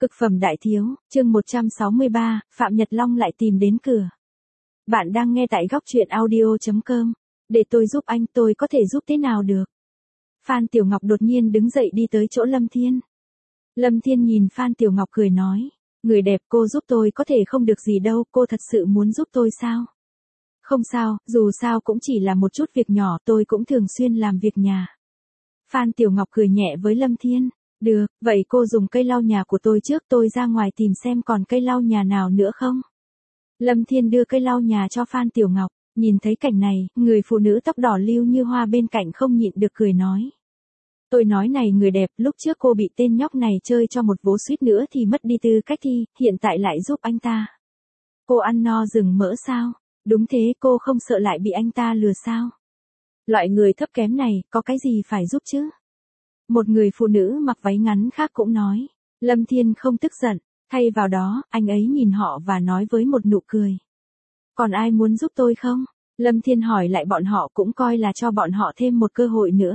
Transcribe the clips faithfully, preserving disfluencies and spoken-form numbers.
Cực phẩm đại thiếu, chương một trăm sáu mươi ba, Phạm Nhật Long lại tìm đến cửa. Bạn đang nghe tại góc truyện audio chấm com. Để tôi giúp anh, tôi có thể giúp thế nào được? Phan Tiểu Ngọc đột nhiên đứng dậy đi tới chỗ Lâm Thiên. Lâm Thiên nhìn Phan Tiểu Ngọc cười nói, người đẹp, cô giúp tôi có thể không được gì đâu, cô thật sự muốn giúp tôi sao? Không sao, dù sao cũng chỉ là một chút việc nhỏ, tôi cũng thường xuyên làm việc nhà. Phan Tiểu Ngọc cười nhẹ với Lâm Thiên. Được, vậy cô dùng cây lau nhà của tôi trước, tôi ra ngoài tìm xem còn cây lau nhà nào nữa không. Lâm Thiên đưa cây lau nhà cho Phan Tiểu Ngọc, nhìn thấy cảnh này, người phụ nữ tóc đỏ Lưu Như Hoa bên cạnh không nhịn được cười nói. Tôi nói này người đẹp, lúc trước cô bị tên nhóc này chơi cho một vố suýt nữa thì mất đi tư cách thi, hiện tại lại giúp anh ta. Cô ăn no rừng mỡ sao? Đúng thế, cô không sợ lại bị anh ta lừa sao? Loại người thấp kém này, có cái gì phải giúp chứ? Một người phụ nữ mặc váy ngắn khác cũng nói. Lâm Thiên không tức giận, thay vào đó, anh ấy nhìn họ và nói với một nụ cười. Còn ai muốn giúp tôi không? Lâm Thiên hỏi lại bọn họ, cũng coi là cho bọn họ thêm một cơ hội nữa.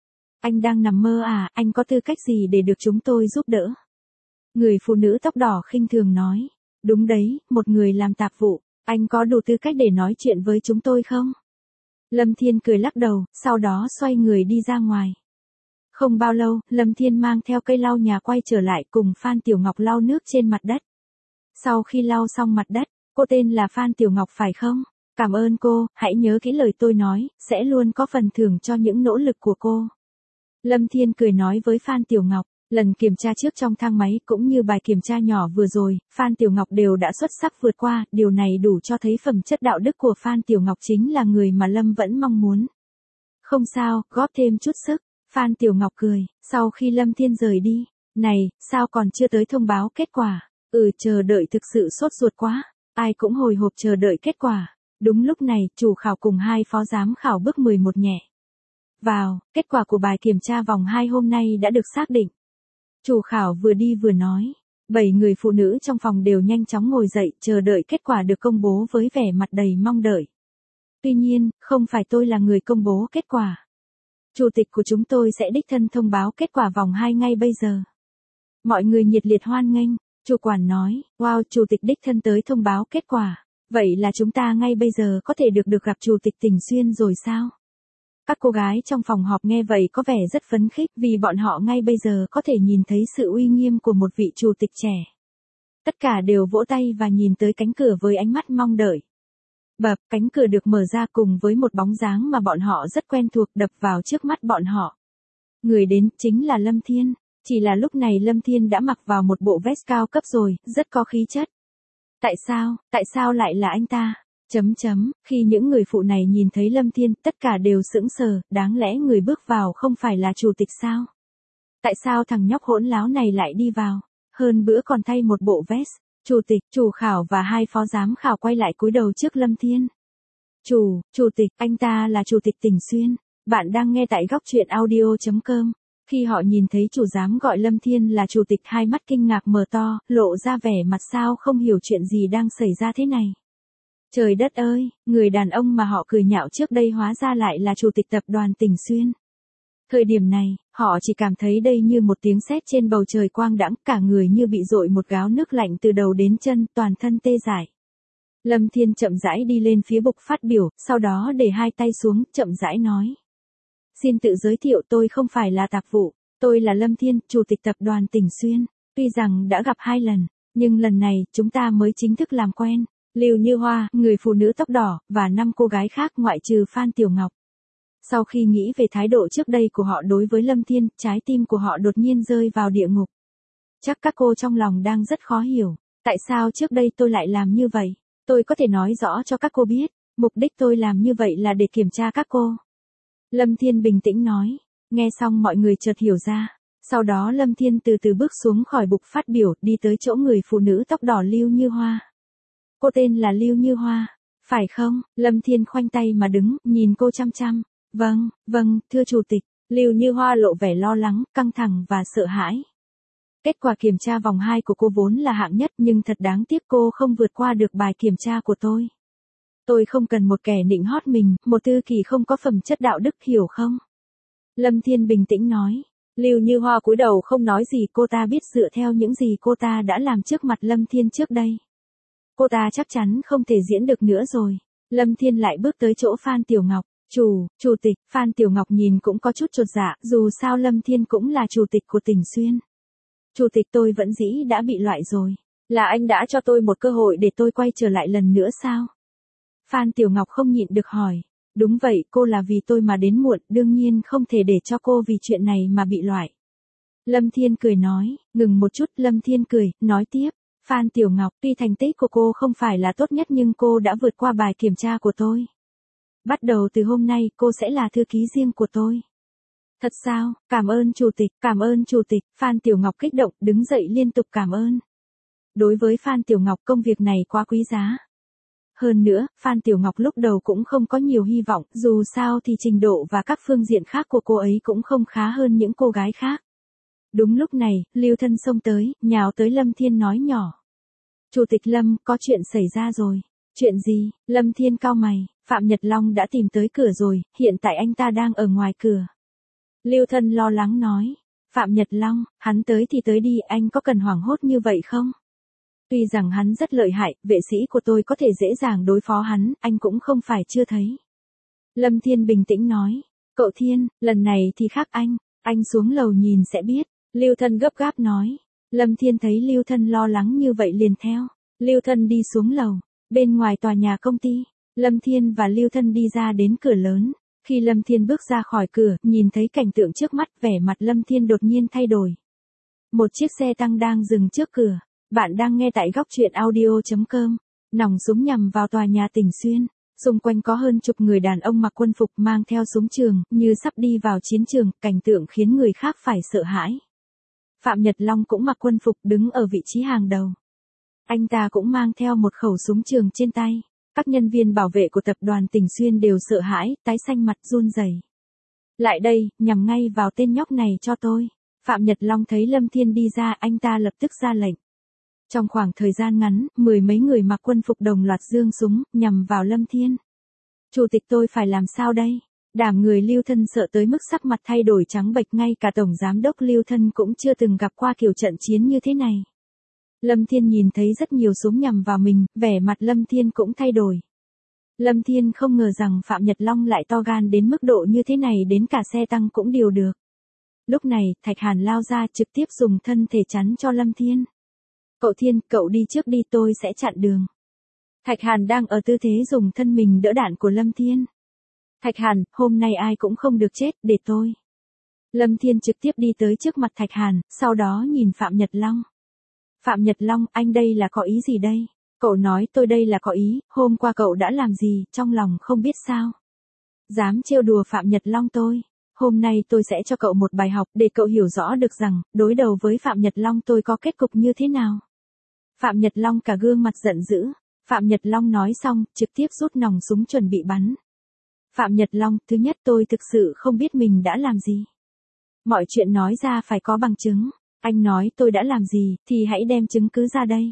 Anh đang nằm mơ à, anh có tư cách gì để được chúng tôi giúp đỡ? Người phụ nữ tóc đỏ khinh thường nói. Đúng đấy, một người làm tạp vụ, anh có đủ tư cách để nói chuyện với chúng tôi không? Lâm Thiên cười lắc đầu, sau đó xoay người đi ra ngoài. Không bao lâu, Lâm Thiên mang theo cây lau nhà quay trở lại cùng Phan Tiểu Ngọc lau nước trên mặt đất. Sau khi lau xong mặt đất, cô tên là Phan Tiểu Ngọc phải không? Cảm ơn cô, hãy nhớ kỹ lời tôi nói, sẽ luôn có phần thưởng cho những nỗ lực của cô. Lâm Thiên cười nói với Phan Tiểu Ngọc, lần kiểm tra trước trong thang máy cũng như bài kiểm tra nhỏ vừa rồi, Phan Tiểu Ngọc đều đã xuất sắc vượt qua, điều này đủ cho thấy phẩm chất đạo đức của Phan Tiểu Ngọc chính là người mà Lâm vẫn mong muốn. Không sao, góp thêm chút sức. Phan Tiểu Ngọc cười, sau khi Lâm Thiên rời đi, này, sao còn chưa tới thông báo kết quả? Ừ, chờ đợi thực sự sốt ruột quá, ai cũng hồi hộp chờ đợi kết quả. Đúng lúc này, chủ khảo cùng hai phó giám khảo bước mười một nhẹ vào, kết quả của bài kiểm tra vòng hai hôm nay đã được xác định. Chủ khảo vừa đi vừa nói, bảy người phụ nữ trong phòng đều nhanh chóng ngồi dậy, chờ đợi kết quả được công bố với vẻ mặt đầy mong đợi. Tuy nhiên, không phải tôi là người công bố kết quả. Chủ tịch của chúng tôi sẽ đích thân thông báo kết quả vòng hai ngay bây giờ. Mọi người nhiệt liệt hoan nghênh, chủ quản nói, wow, chủ tịch đích thân tới thông báo kết quả. Vậy là chúng ta ngay bây giờ có thể được được gặp chủ tịch Tỉnh Xuyên rồi sao? Các cô gái trong phòng họp nghe vậy có vẻ rất phấn khích vì bọn họ ngay bây giờ có thể nhìn thấy sự uy nghiêm của một vị chủ tịch trẻ. Tất cả đều vỗ tay và nhìn tới cánh cửa với ánh mắt mong đợi. Bập, cánh cửa được mở ra cùng với một bóng dáng mà bọn họ rất quen thuộc đập vào trước mắt bọn họ. Người đến chính là Lâm Thiên, chỉ là lúc này Lâm Thiên đã mặc vào một bộ vest cao cấp rồi, rất có khí chất. Tại sao, tại sao lại là anh ta? Chấm chấm, khi những người phụ này nhìn thấy Lâm Thiên, tất cả đều sững sờ, đáng lẽ người bước vào không phải là chủ tịch sao? Tại sao thằng nhóc hỗn láo này lại đi vào? Hơn bữa còn thay một bộ vest. Chủ tịch, chủ khảo và hai phó giám khảo quay lại cúi đầu trước Lâm Thiên. Chủ, chủ tịch, anh ta là chủ tịch Tỉnh Xuyên. Bạn đang nghe tại góc truyện audio chấm com. Khi họ nhìn thấy chủ giám gọi Lâm Thiên là chủ tịch, hai mắt kinh ngạc mở to, lộ ra vẻ mặt sao không hiểu chuyện gì đang xảy ra thế này. Trời đất ơi, người đàn ông mà họ cười nhạo trước đây hóa ra lại là chủ tịch tập đoàn Tỉnh Xuyên. Thời điểm này, họ chỉ cảm thấy đây như một tiếng sét trên bầu trời quang đãng, cả người như bị dội một gáo nước lạnh từ đầu đến chân, toàn thân tê dại. Lâm Thiên chậm rãi đi lên phía bục phát biểu, sau đó để hai tay xuống, chậm rãi nói. Xin tự giới thiệu, tôi không phải là tạp vụ, tôi là Lâm Thiên, chủ tịch tập đoàn Tỉnh Xuyên. Tuy rằng đã gặp hai lần, nhưng lần này chúng ta mới chính thức làm quen. Lưu Như Hoa, người phụ nữ tóc đỏ, và năm cô gái khác ngoại trừ Phan Tiểu Ngọc. Sau khi nghĩ về thái độ trước đây của họ đối với Lâm Thiên, trái tim của họ đột nhiên rơi vào địa ngục. Chắc các cô trong lòng đang rất khó hiểu, tại sao trước đây tôi lại làm như vậy? Tôi có thể nói rõ cho các cô biết, mục đích tôi làm như vậy là để kiểm tra các cô. Lâm Thiên bình tĩnh nói, nghe xong mọi người chợt hiểu ra. Sau đó Lâm Thiên từ từ bước xuống khỏi bục phát biểu, đi tới chỗ người phụ nữ tóc đỏ Lưu Như Hoa. Cô tên là Lưu Như Hoa, phải không? Lâm Thiên khoanh tay mà đứng, nhìn cô chăm chăm. Vâng, vâng, thưa chủ tịch. Lưu Như Hoa lộ vẻ lo lắng, căng thẳng và sợ hãi. Kết quả kiểm tra vòng hai của cô vốn là hạng nhất, nhưng thật đáng tiếc cô không vượt qua được bài kiểm tra của tôi. Tôi không cần một kẻ nịnh hót mình, một thư kỳ không có phẩm chất đạo đức, hiểu không? Lâm Thiên bình tĩnh nói. Lưu Như Hoa cúi đầu không nói gì, cô ta biết dựa theo những gì cô ta đã làm trước mặt Lâm Thiên trước đây, cô ta chắc chắn không thể diễn được nữa rồi. Lâm Thiên lại bước tới chỗ Phan Tiểu Ngọc. Chủ, chủ tịch. Phan Tiểu Ngọc nhìn cũng có chút chột dạ, dù sao Lâm Thiên cũng là chủ tịch của Tỉnh Xuyên. Chủ tịch, tôi vẫn dĩ đã bị loại rồi. Là anh đã cho tôi một cơ hội để tôi quay trở lại lần nữa sao? Phan Tiểu Ngọc không nhịn được hỏi. Đúng vậy, cô là vì tôi mà đến muộn, đương nhiên không thể để cho cô vì chuyện này mà bị loại. Lâm Thiên cười nói. Ngừng một chút, Lâm Thiên cười, nói tiếp. Phan Tiểu Ngọc, tuy thành tích của cô không phải là tốt nhất nhưng cô đã vượt qua bài kiểm tra của tôi. Bắt đầu từ hôm nay cô sẽ là thư ký riêng của tôi. Thật sao? Cảm ơn chủ tịch, cảm ơn chủ tịch. Phan Tiểu Ngọc kích động, đứng dậy liên tục cảm ơn. Đối với Phan Tiểu Ngọc, công việc này quá quý giá. Hơn nữa, Phan Tiểu Ngọc lúc đầu cũng không có nhiều hy vọng, dù sao thì trình độ và các phương diện khác của cô ấy cũng không khá hơn những cô gái khác. Đúng lúc này, Lưu Thân xông tới, nhào tới Lâm Thiên nói nhỏ. Chủ tịch Lâm, có chuyện xảy ra rồi. Chuyện gì? Lâm Thiên cau mày. Phạm Nhật Long đã tìm tới cửa rồi, hiện tại anh ta đang ở ngoài cửa. Lưu Thân lo lắng nói. Phạm Nhật Long, hắn tới thì tới đi, anh có cần hoảng hốt như vậy không? Tuy rằng hắn rất lợi hại, vệ sĩ của tôi có thể dễ dàng đối phó hắn, anh cũng không phải chưa thấy. Lâm Thiên bình tĩnh nói. Cậu Thiên, lần này thì khác anh, anh xuống lầu nhìn sẽ biết. Lưu Thân gấp gáp nói. Lâm Thiên thấy Lưu Thân lo lắng như vậy liền theo. Lưu Thân đi xuống lầu. Bên ngoài tòa nhà công ty, Lâm Thiên và Lưu Thân đi ra đến cửa lớn. Khi Lâm Thiên bước ra khỏi cửa, nhìn thấy cảnh tượng trước mắt, vẻ mặt Lâm Thiên đột nhiên thay đổi. Một chiếc xe tăng đang dừng trước cửa. Bạn đang nghe tại góc truyện audio chấm com. Nòng súng nhằm vào tòa nhà Tỉnh Xuyên. Xung quanh có hơn chục người đàn ông mặc quân phục mang theo súng trường, như sắp đi vào chiến trường, cảnh tượng khiến người khác phải sợ hãi. Phạm Nhật Long cũng mặc quân phục đứng ở vị trí hàng đầu. Anh ta cũng mang theo một khẩu súng trường trên tay. Các nhân viên bảo vệ của tập đoàn Tỉnh Xuyên đều sợ hãi, tái xanh mặt run rẩy. Lại đây, nhằm ngay vào tên nhóc này cho tôi. Phạm Nhật Long thấy Lâm Thiên đi ra, anh ta lập tức ra lệnh. Trong khoảng thời gian ngắn, mười mấy người mặc quân phục đồng loạt giương súng, nhằm vào Lâm Thiên. Chủ tịch, tôi phải làm sao đây? Đám người Lưu Thân sợ tới mức sắc mặt thay đổi trắng bệch, ngay cả Tổng Giám đốc Lưu Thân cũng chưa từng gặp qua kiểu trận chiến như thế này. Lâm Thiên nhìn thấy rất nhiều súng nhằm vào mình, vẻ mặt Lâm Thiên cũng thay đổi. Lâm Thiên không ngờ rằng Phạm Nhật Long lại to gan đến mức độ như thế này, đến cả xe tăng cũng điều được. Lúc này, Thạch Hàn lao ra trực tiếp dùng thân thể chắn cho Lâm Thiên. Cậu Thiên, cậu đi trước đi, tôi sẽ chặn đường. Thạch Hàn đang ở tư thế dùng thân mình đỡ đạn của Lâm Thiên. Thạch Hàn, hôm nay ai cũng không được chết, để tôi. Lâm Thiên trực tiếp đi tới trước mặt Thạch Hàn, sau đó nhìn Phạm Nhật Long. Phạm Nhật Long, anh đây là có ý gì đây? Cậu nói tôi đây là có ý, hôm qua cậu đã làm gì, trong lòng không biết sao? Dám trêu đùa Phạm Nhật Long tôi. Hôm nay tôi sẽ cho cậu một bài học để cậu hiểu rõ được rằng, đối đầu với Phạm Nhật Long tôi có kết cục như thế nào. Phạm Nhật Long cả gương mặt giận dữ. Phạm Nhật Long nói xong, trực tiếp rút nòng súng chuẩn bị bắn. Phạm Nhật Long, thứ nhất tôi thực sự không biết mình đã làm gì. Mọi chuyện nói ra phải có bằng chứng. Anh nói tôi đã làm gì, thì hãy đem chứng cứ ra đây.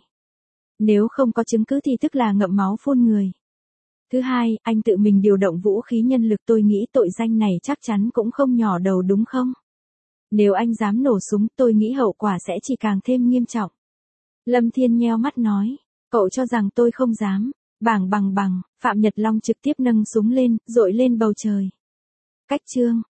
Nếu không có chứng cứ thì tức là ngậm máu phun người. Thứ hai, anh tự mình điều động vũ khí nhân lực, tôi nghĩ tội danh này chắc chắn cũng không nhỏ đầu đúng không? Nếu anh dám nổ súng, tôi nghĩ hậu quả sẽ chỉ càng thêm nghiêm trọng. Lâm Thiên nheo mắt nói, cậu cho rằng tôi không dám. Bảng bằng bằng, Phạm Nhật Long trực tiếp nâng súng lên, dội lên bầu trời. Cách chương.